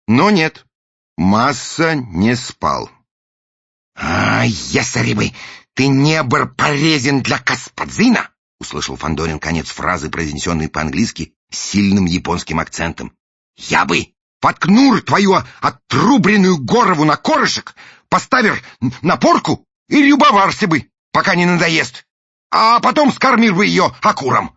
Но нет, Масса не спал. Если бы ты не был полезен для господина, услышал Фандорин конец фразы, произнесенной по-английски с сильным японским акцентом, я бы воткнул твою отрубленную голову на корышек, поставил на порку и любовался бы, пока не надоест, а потом скормил бы ее окуром.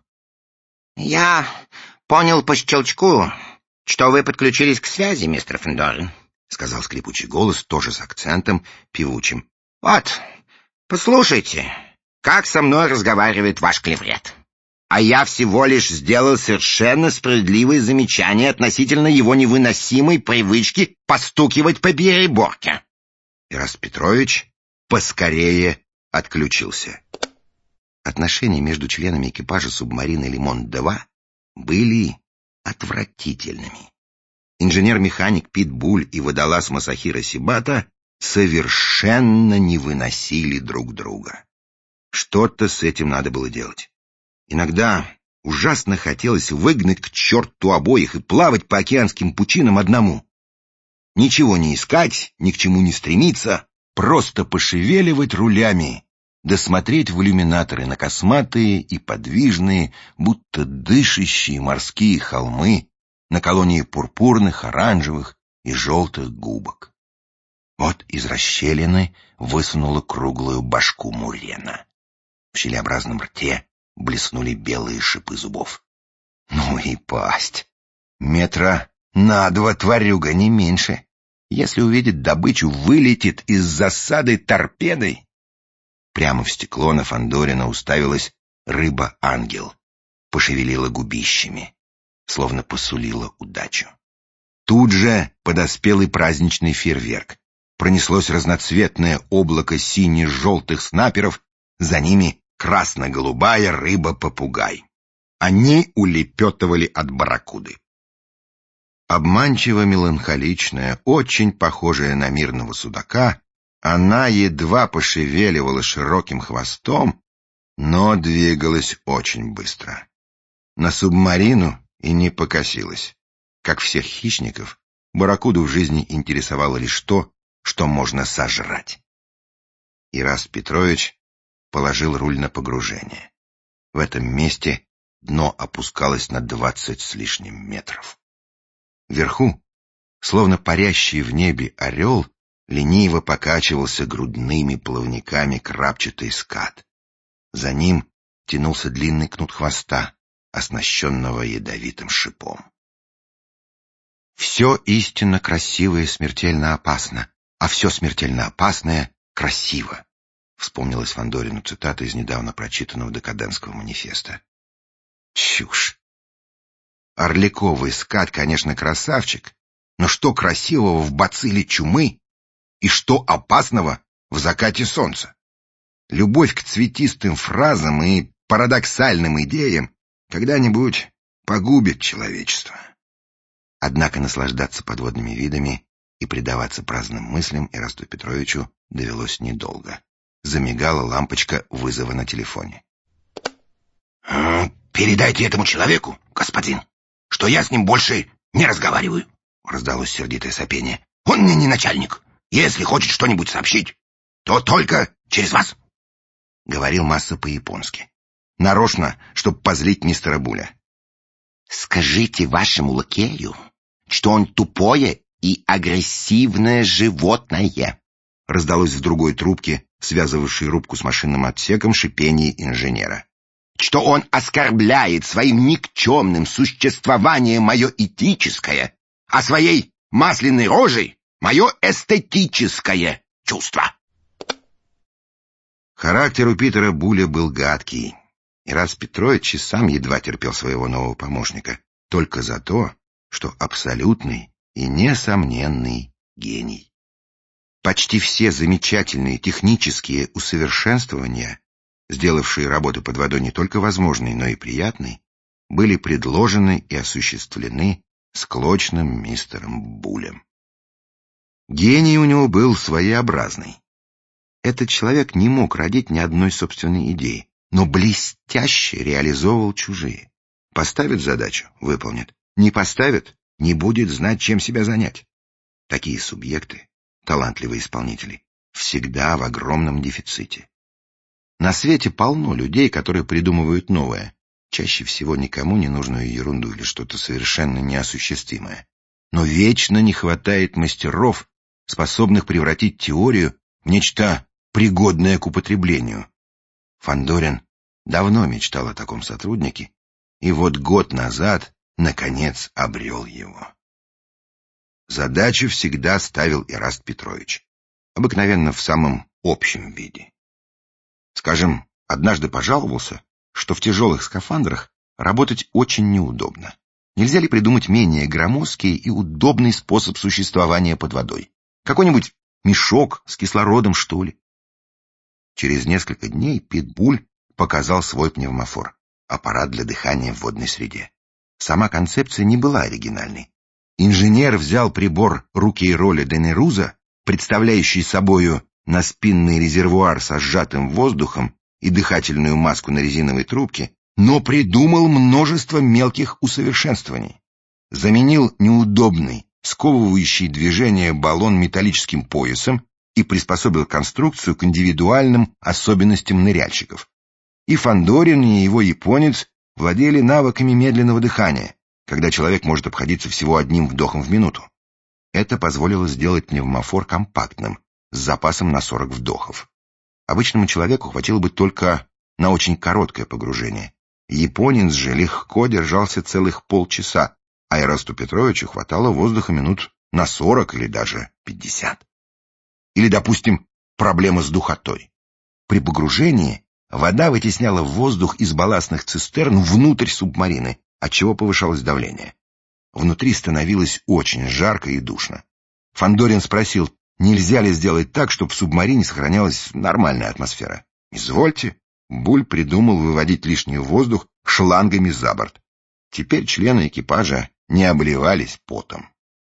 Я понял по щелчку, что вы подключились к связи, мистер Фандорин, сказал скрипучий голос, тоже с акцентом певучим. Вот, послушайте, как со мной разговаривает ваш клеврет. А я всего лишь сделал совершенно справедливые замечания относительно его невыносимой привычки постукивать по переборке. Ираст Петрович поскорее отключился. Отношения между членами экипажа субмарины «Лимон-2» были отвратительными. Инженер-механик Пит Буль и водолаз Масахиро Сибата совершенно не выносили друг друга. Что-то с этим надо было делать. Иногда ужасно хотелось выгнать к черту обоих и плавать по океанским пучинам одному. Ничего не искать, ни к чему не стремиться, просто пошевеливать рулями, да смотреть в иллюминаторы на косматые и подвижные, будто дышащие морские холмы, на колонии пурпурных, оранжевых и желтых губок. Вот из расщелины высунула круглую башку мурена. В щелеобразном рте блеснули белые шипы зубов. Ну и пасть. Метра на 2 тварюга, не меньше. Если увидит добычу, вылетит из засады торпедой. Прямо в стекло на Фандорина уставилась рыба-ангел. Пошевелила губищами, словно посулила удачу. Тут же подоспел и праздничный фейерверк. Пронеслось разноцветное облако сине-желтых снаперов, за ними красно-голубая рыба-попугай. Они улепетывали от барракуды. Обманчиво меланхоличная, очень похожая на мирного судака, она едва пошевеливала широким хвостом, но двигалась очень быстро. На субмарину и не покосилась. Как всех хищников, барракуду в жизни интересовало лишь то, что можно сожрать. Ираст Петрович положил руль на погружение. В этом месте дно опускалось на 20 с лишним метров. Вверху, словно парящий в небе орел, лениво покачивался грудными плавниками крапчатый скат. За ним тянулся длинный кнут хвоста, оснащенного ядовитым шипом. «Все истинно красивое смертельно опасно, а все смертельно опасное красиво», — вспомнилась Фандорину цитата из недавно прочитанного декадентского манифеста. Чушь. Орликовый скат, конечно, красавчик, но что красивого в бацилле чумы и что опасного в закате солнца? Любовь к цветистым фразам и парадоксальным идеям когда-нибудь погубит человечество. Однако наслаждаться подводными видами и предаваться праздным мыслям Ирасту Петровичу довелось недолго. Замигала лампочка вызова на телефоне. «Передайте этому человеку, господин, что я с ним больше не разговариваю», — раздалось сердитое сопение. «Он мне не начальник. Если хочет что-нибудь сообщить, то только через вас», — говорил Масса по-японски. Нарочно, чтоб позлить мистера Буля. «Скажите вашему лакею, что он тупое и агрессивное животное», — раздалось в другой трубке, связывавшей рубку с машинным отсеком, шипение инженера. «Что он оскорбляет своим никчемным существованием мое этическое, а своей масляной рожей мое эстетическое чувство». Характер у Питера Буля был гадкий. Ираст Петрович и сам едва терпел своего нового помощника, только за то, что абсолютный и несомненный гений. Почти все замечательные технические усовершенствования, сделавшие работу под водой не только возможной, но и приятной, были предложены и осуществлены склочным мистером Булем. Гений у него был своеобразный. Этот человек не мог родить ни одной собственной идеи, но блестяще реализовывал чужие. Поставит задачу — выполнит. Не поставит — не будет знать, чем себя занять. Такие субъекты, талантливые исполнители, всегда в огромном дефиците. На свете полно людей, которые придумывают новое, чаще всего никому не нужную ерунду или что-то совершенно неосуществимое. Но вечно не хватает мастеров, способных превратить теорию в нечто пригодное к употреблению. Фандорин давно мечтал о таком сотруднике, и вот год назад, наконец, обрел его. Задачу всегда ставил Ираст Петрович, обыкновенно в самом общем виде. Скажем, однажды пожаловался, что в тяжелых скафандрах работать очень неудобно. Нельзя ли придумать менее громоздкий и удобный способ существования под водой? Какой-нибудь мешок с кислородом, что ли? Через несколько дней Питбуль показал свой пневмофор, аппарат для дыхания в водной среде. Сама концепция не была оригинальной. Инженер взял прибор Рукейроля де Неруза, представляющий собою наспинный резервуар со сжатым воздухом и дыхательную маску на резиновой трубке, но придумал множество мелких усовершенствований. Заменил неудобный, сковывающий движение баллон металлическим поясом и приспособил конструкцию к индивидуальным особенностям ныряльщиков. И Фандорин, и его японец владели навыками медленного дыхания, когда человек может обходиться всего одним вдохом в минуту. Это позволило сделать пневмофор компактным, с запасом на 40 вдохов. Обычному человеку хватило бы только на очень короткое погружение. Японец же легко держался целых полчаса, а Ирасту Петровичу хватало воздуха минут на 40 или даже 50. Или, допустим, проблема с духотой. При погружении вода вытесняла воздух из балластных цистерн внутрь субмарины, отчего повышалось давление. Внутри становилось очень жарко и душно. Фандорин спросил, нельзя ли сделать так, чтобы в субмарине сохранялась нормальная атмосфера. Извольте. Буль придумал выводить лишний воздух шлангами за борт. Теперь члены экипажа не обливались потом.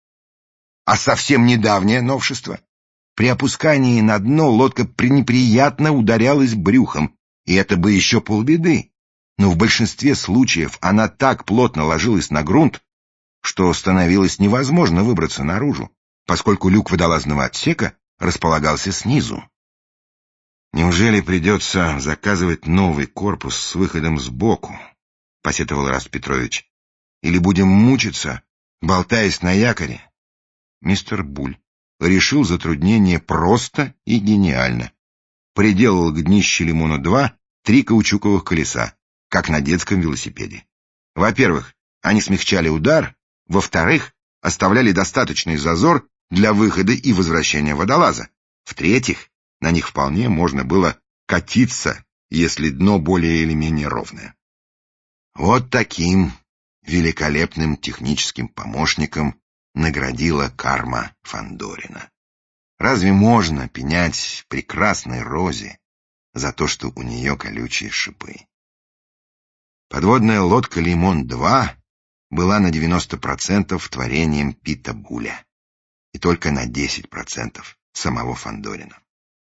А совсем недавнее новшество. При опускании на дно лодка пренеприятно ударялась брюхом, и это бы еще полбеды. Но в большинстве случаев она так плотно ложилась на грунт, что становилось невозможно выбраться наружу, поскольку люк водолазного отсека располагался снизу. «Неужели придется заказывать новый корпус с выходом сбоку?» — посетовал Ираст Петрович. «Или будем мучиться, болтаясь на якоре?» Мистер Буль решил затруднение просто и гениально. Приделал к днищу «Лимона-2» 3 каучуковых колеса, как на детском велосипеде. Во-первых, они смягчали удар, во-вторых, оставляли достаточный зазор для выхода и возвращения водолаза. В-третьих, на них вполне можно было катиться, если дно более или менее ровное. Вот таким великолепным техническим помощником наградила карма Фандорина. Разве можно пенять прекрасной розе за то, что у нее колючие шипы? Подводная лодка «Лимон-2» была на 90% творением Пита Буля и только на 10% самого Фандорина.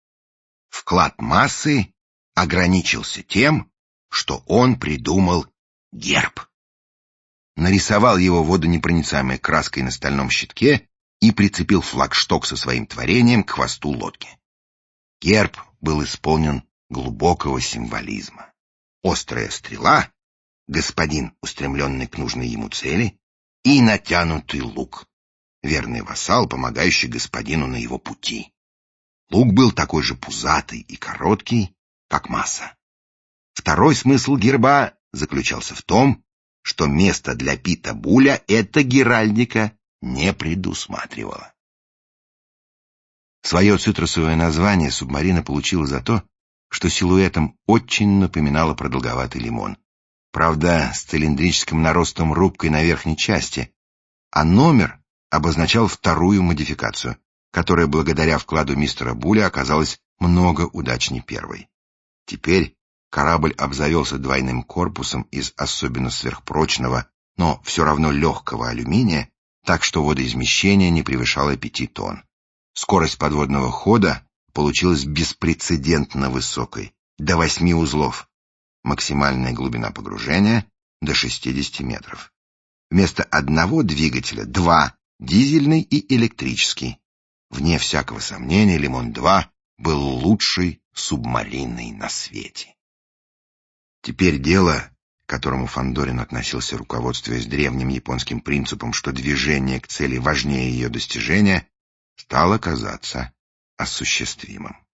Вклад массы ограничился тем, что он придумал герб. Нарисовал его водонепроницаемой краской на стальном щитке и прицепил флагшток со своим творением к хвосту лодки. Герб был исполнен глубокого символизма. Острая стрела, господин, устремленный к нужной ему цели, и натянутый лук, верный вассал, помогающий господину на его пути. Лук был такой же пузатый и короткий, как масса. Второй смысл герба заключался в том, что место для Пита Буля эта геральдика не предусматривала. Свое цитрусовое название субмарина получила за то, что силуэтом очень напоминала продолговатый лимон. Правда, с цилиндрическим наростом рубкой на верхней части, а номер обозначал вторую модификацию, которая благодаря вкладу мистера Буля оказалась много удачней первой. Теперь корабль обзавелся двойным корпусом из особенно сверхпрочного, но все равно легкого алюминия, так что водоизмещение не превышало 5 тонн. Скорость подводного хода получилась беспрецедентно высокой, до 8 узлов. Максимальная глубина погружения — до 60 метров. Вместо одного двигателя — 2, дизельный и электрический. Вне всякого сомнения, «Лимон-2» был лучшей субмариной на свете. Теперь дело, к которому Фандорин относился, руководствуясь древним японским принципом, что движение к цели важнее ее достижения, стало казаться осуществимым.